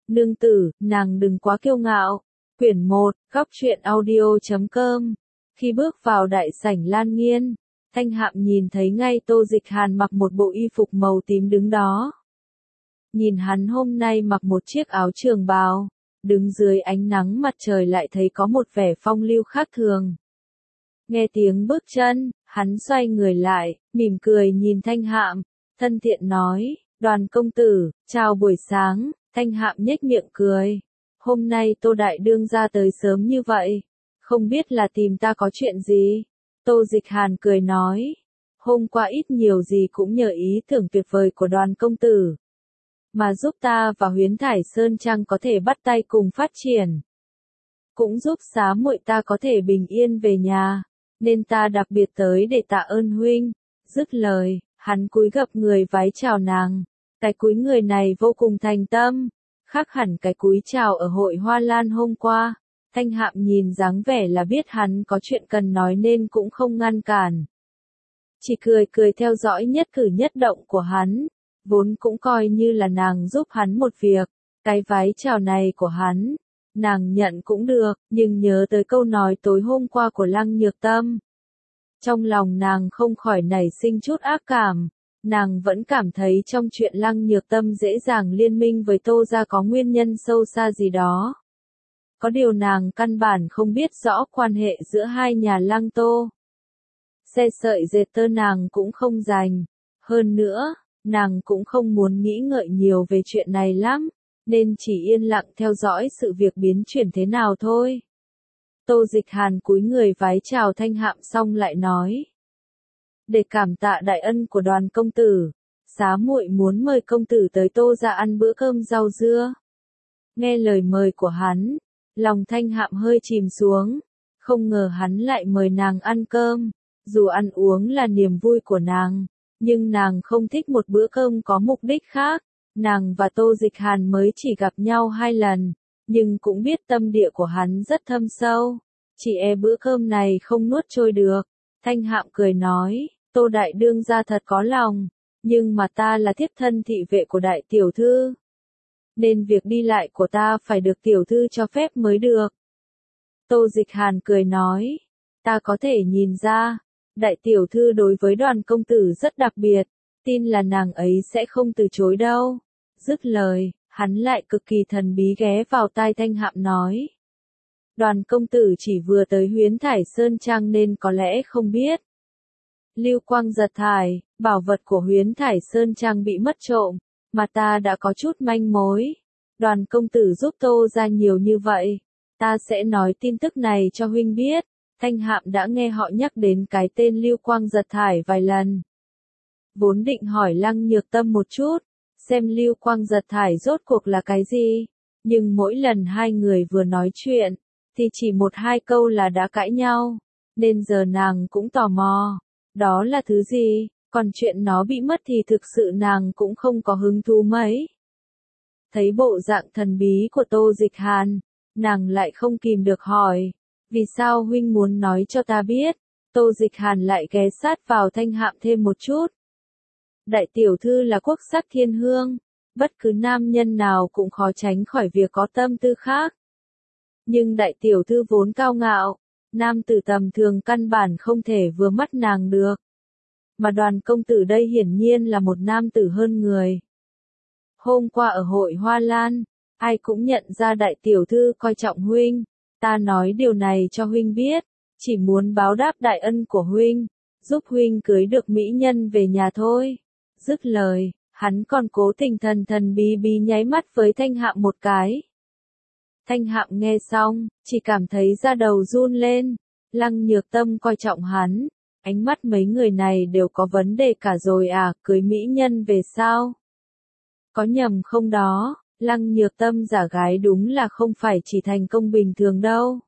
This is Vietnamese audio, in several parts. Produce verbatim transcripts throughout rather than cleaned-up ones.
Nương tử, nàng đừng quá kiêu ngạo. Quyển một, góc truyện audio.com. Khi bước vào đại sảnh Lan Nghiên, Thanh Hạm nhìn thấy ngay Tô Dịch Hàn mặc một bộ y phục màu tím đứng đó. Nhìn hắn hôm nay mặc một chiếc áo trường bào, đứng dưới ánh nắng mặt trời lại thấy có một vẻ phong lưu khác thường. Nghe tiếng bước chân, hắn xoay người lại, mỉm cười nhìn Thanh Hạm, thân thiện nói, Đoàn công tử, chào buổi sáng. Thanh Hạm nhếch miệng cười. Hôm nay Tô Đại Đương ra tới sớm như vậy, không biết là tìm ta có chuyện gì? Tô Dịch Hàn cười nói, hôm qua ít nhiều gì cũng nhờ ý tưởng tuyệt vời của Đoàn công tử, mà giúp ta và Huyến Thải Sơn Trang có thể bắt tay cùng phát triển. Cũng giúp xá muội ta có thể bình yên về nhà, nên ta đặc biệt tới để tạ ơn huynh. Dứt lời, hắn cúi gập người vái chào nàng. Cái cúi người này vô cùng thành tâm, khác hẳn cái cúi chào ở hội Hoa Lan hôm qua. Thanh Hạm nhìn dáng vẻ là biết hắn có chuyện cần nói nên cũng không ngăn cản. Chỉ cười cười theo dõi nhất cử nhất động của hắn, vốn cũng coi như là nàng giúp hắn một việc. Cái vái chào này của hắn, nàng nhận cũng được, nhưng nhớ tới câu nói tối hôm qua của Lăng Nhược Tâm. Trong lòng nàng không khỏi nảy sinh chút ác cảm. Nàng vẫn cảm thấy trong chuyện Lăng Nhược Tâm dễ dàng liên minh với Tô gia có nguyên nhân sâu xa gì đó. Có điều nàng căn bản không biết rõ quan hệ giữa hai nhà Lăng Tô. Xe sợi dệt tơ nàng cũng không rành. Hơn nữa, nàng cũng không muốn nghĩ ngợi nhiều về chuyện này lắm, nên chỉ yên lặng theo dõi sự việc biến chuyển thế nào thôi. Tô Dịch Hàn cúi người vái chào Thanh Hạm xong lại nói. Để cảm tạ đại ân của Đoàn công tử, xá muội muốn mời công tử tới Tô gia ăn bữa cơm rau dưa. Nghe lời mời của hắn, lòng Thanh Hạm hơi chìm xuống, không ngờ hắn lại mời nàng ăn cơm. Dù ăn uống là niềm vui của nàng, nhưng nàng không thích một bữa cơm có mục đích khác. Nàng và Tô Dịch Hàn mới chỉ gặp nhau hai lần, nhưng cũng biết tâm địa của hắn rất thâm sâu. Chỉ e bữa cơm này không nuốt trôi được. Thanh Hạm cười nói. Tô Đại Đương gia thật có lòng, nhưng mà ta là thiếp thân thị vệ của đại tiểu thư, nên việc đi lại của ta phải được tiểu thư cho phép mới được. Tô Dịch Hàn cười nói, ta có thể nhìn ra, đại tiểu thư đối với Đoàn công tử rất đặc biệt, tin là nàng ấy sẽ không từ chối đâu. Dứt lời, hắn lại cực kỳ thần bí ghé vào tai Thanh Hạm nói. Đoàn công tử chỉ vừa tới Huyến Thải Sơn Trang nên có lẽ không biết. Lưu quang giật thải, bảo vật của Huyến Thải Sơn Trang bị mất trộm, mà ta đã có chút manh mối. Đoàn công tử giúp Tô ra nhiều như vậy, ta sẽ nói tin tức này cho huynh biết. Thanh Hạm đã nghe họ nhắc đến cái tên Lưu quang giật thải vài lần. Vốn định hỏi Lăng Nhược Tâm một chút, xem Lưu quang giật thải rốt cuộc là cái gì, nhưng mỗi lần hai người vừa nói chuyện, thì chỉ một hai câu là đã cãi nhau, nên giờ nàng cũng tò mò. Đó là thứ gì, còn chuyện nó bị mất thì thực sự nàng cũng không có hứng thú mấy. Thấy bộ dạng thần bí của Tô Dịch Hàn, nàng lại không kìm được hỏi, vì sao huynh muốn nói cho ta biết? Tô Dịch Hàn lại ghé sát vào Thanh Hạm thêm một chút. Đại tiểu thư là quốc sắc thiên hương, bất cứ nam nhân nào cũng khó tránh khỏi việc có tâm tư khác. Nhưng đại tiểu thư vốn cao ngạo, nam tử tầm thường căn bản không thể vừa mắt nàng được. Mà Đoàn công tử đây hiển nhiên là một nam tử hơn người. Hôm qua ở hội Hoa Lan, ai cũng nhận ra đại tiểu thư coi trọng huynh. Ta nói điều này cho huynh biết, chỉ muốn báo đáp đại ân của huynh, giúp huynh cưới được mỹ nhân về nhà thôi. Dứt lời, hắn còn cố tình thần thần bí bí nháy mắt với Thanh Hạm một cái. Thanh Hạm nghe xong, chỉ cảm thấy da đầu run lên. Lăng Nhược Tâm coi trọng hắn, ánh mắt mấy người này đều có vấn đề cả rồi à, cưới mỹ nhân về sao? Có nhầm không đó, Lăng Nhược Tâm giả gái đúng là không phải chỉ thành công bình thường đâu.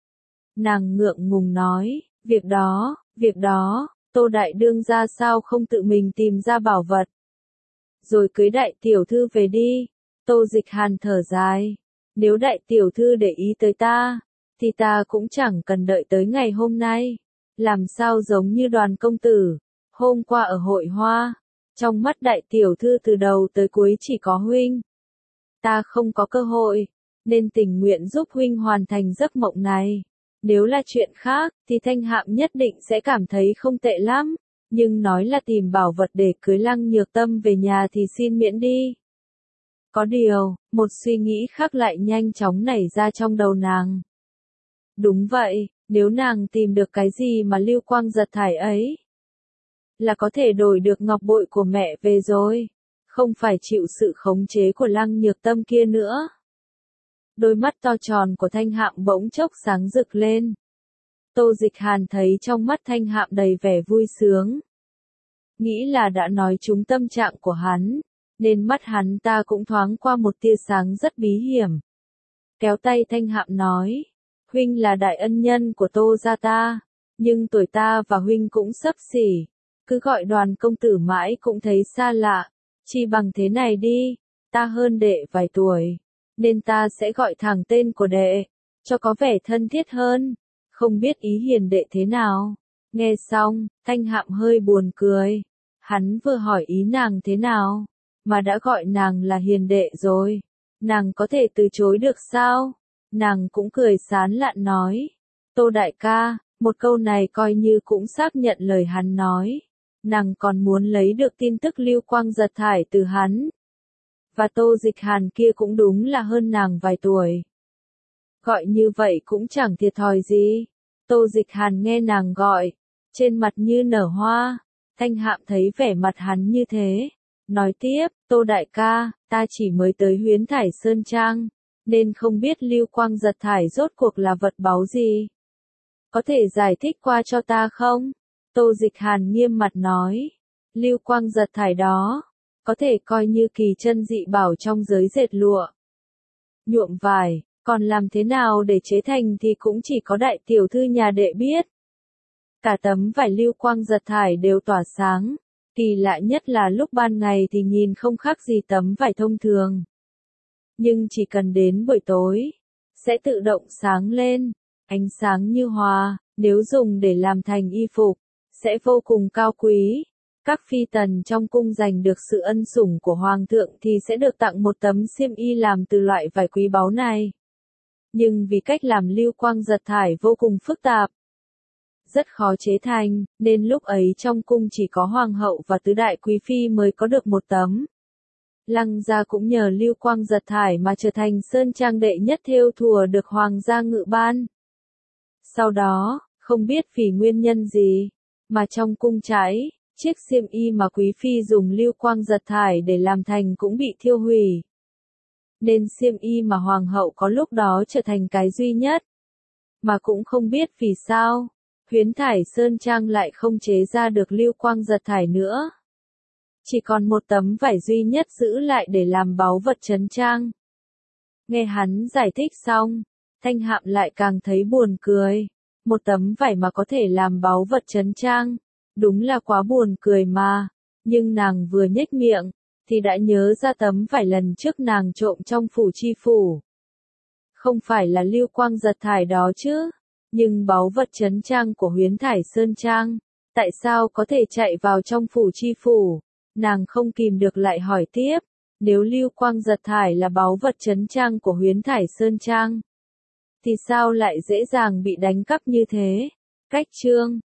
Nàng ngượng ngùng nói, việc đó, việc đó, Tô Đại Đương ra sao không tự mình tìm ra bảo vật. Rồi cưới đại tiểu thư về đi. Tô Dịch Hàn thở dài. Nếu đại tiểu thư để ý tới ta, thì ta cũng chẳng cần đợi tới ngày hôm nay. Làm sao giống như Đoàn công tử, hôm qua ở hội hoa, trong mắt đại tiểu thư từ đầu tới cuối chỉ có huynh. ta không có cơ hội, nên tình nguyện giúp huynh hoàn thành giấc mộng này. Nếu là chuyện khác, thì Thanh Hạm nhất định sẽ cảm thấy không tệ lắm, nhưng nói là tìm bảo vật để cưới Lăng Nhược Tâm về nhà thì xin miễn đi. Có điều, một suy nghĩ khác lại nhanh chóng nảy ra trong đầu nàng. Đúng vậy, nếu nàng tìm được cái gì mà lưu quang giật thải ấy, là có thể đổi được ngọc bội của mẹ về rồi, không phải chịu sự khống chế của Lăng Nhược Tâm kia nữa. Đôi mắt to tròn của Thanh Hạm bỗng chốc sáng rực lên. Tô Dịch Hàn thấy trong mắt Thanh Hạm đầy vẻ vui sướng. Nghĩ là đã nói trúng tâm trạng của hắn, nên mắt hắn ta cũng thoáng qua một tia sáng rất bí hiểm. Kéo tay Thanh Hạm nói, huynh là đại ân nhân của Tô gia ta, nhưng tuổi ta và huynh cũng xấp xỉ, cứ gọi Đoàn công tử mãi cũng thấy xa lạ, chi bằng thế này đi, ta hơn đệ vài tuổi, nên ta sẽ gọi thẳng tên của đệ, cho có vẻ thân thiết hơn, không biết ý hiền đệ thế nào. Nghe xong, Thanh Hạm hơi buồn cười, hắn vừa hỏi ý nàng thế nào, mà đã gọi nàng là hiền đệ rồi, nàng có thể từ chối được sao? Nàng cũng cười sán lạn nói, Tô đại ca, một câu này coi như cũng xác nhận lời hắn nói, nàng còn muốn lấy được tin tức lưu quang giật thải từ hắn. Và Tô Dịch Hàn kia cũng đúng là hơn nàng vài tuổi. Gọi như vậy cũng chẳng thiệt thòi gì. Tô Dịch Hàn nghe nàng gọi, trên mặt như nở hoa. Thanh Hạm thấy vẻ mặt hắn như thế, nói tiếp, Tô đại ca, ta chỉ mới tới Huyễn Thải Sơn Trang, nên không biết lưu quang giật thải rốt cuộc là vật báu gì. Có thể giải thích qua cho ta không? Tô Dịch Hàn nghiêm mặt nói, lưu quang giật thải đó, có thể coi như kỳ chân dị bảo trong giới dệt lụa. Nhuộm vải, còn làm thế nào để chế thành thì cũng chỉ có đại tiểu thư nhà đệ biết. Cả tấm vải lưu quang giật thải đều tỏa sáng, kỳ lạ nhất là lúc ban ngày thì nhìn không khác gì tấm vải thông thường. Nhưng chỉ cần đến buổi tối, sẽ tự động sáng lên, ánh sáng như hoa, nếu dùng để làm thành y phục, sẽ vô cùng cao quý. Các phi tần trong cung giành được sự ân sủng của hoàng thượng thì sẽ được tặng một tấm xiêm y làm từ loại vải quý báu này. Nhưng vì cách làm lưu quang giật thải vô cùng phức tạp, rất khó chế thành, nên lúc ấy trong cung chỉ có hoàng hậu và tứ đại quý phi mới có được một tấm. Lăng gia cũng nhờ lưu quang giật thải mà trở thành sơn trang đệ nhất thêu thùa được hoàng gia ngự ban. Sau đó, không biết vì nguyên nhân gì, mà trong cung cháy, chiếc xiêm y mà quý phi dùng lưu quang giật thải để làm thành cũng bị thiêu hủy. Nên xiêm y mà hoàng hậu có lúc đó trở thành cái duy nhất. Mà cũng không biết vì sao, Huyễn Thải Sơn Trang lại không chế ra được lưu quang giật thải nữa. Chỉ còn một tấm vải duy nhất giữ lại để làm báu vật trấn trang. Nghe hắn giải thích xong, Thanh Hạm lại càng thấy buồn cười. Một tấm vải mà có thể làm báu vật trấn trang, đúng là quá buồn cười mà. Nhưng nàng vừa nhếch miệng, thì đã nhớ ra tấm vải lần trước nàng trộm trong phủ chi phủ. Không phải là lưu quang giật thải đó chứ, nhưng báu vật trấn trang của Huyễn Thải Sơn Trang, tại sao có thể chạy vào trong phủ chi phủ? Nàng không kìm được lại hỏi tiếp, nếu lưu quang giật thải là báu vật trấn trang của Huyễn Thải Sơn Trang, thì sao lại dễ dàng bị đánh cắp như thế? Cách chương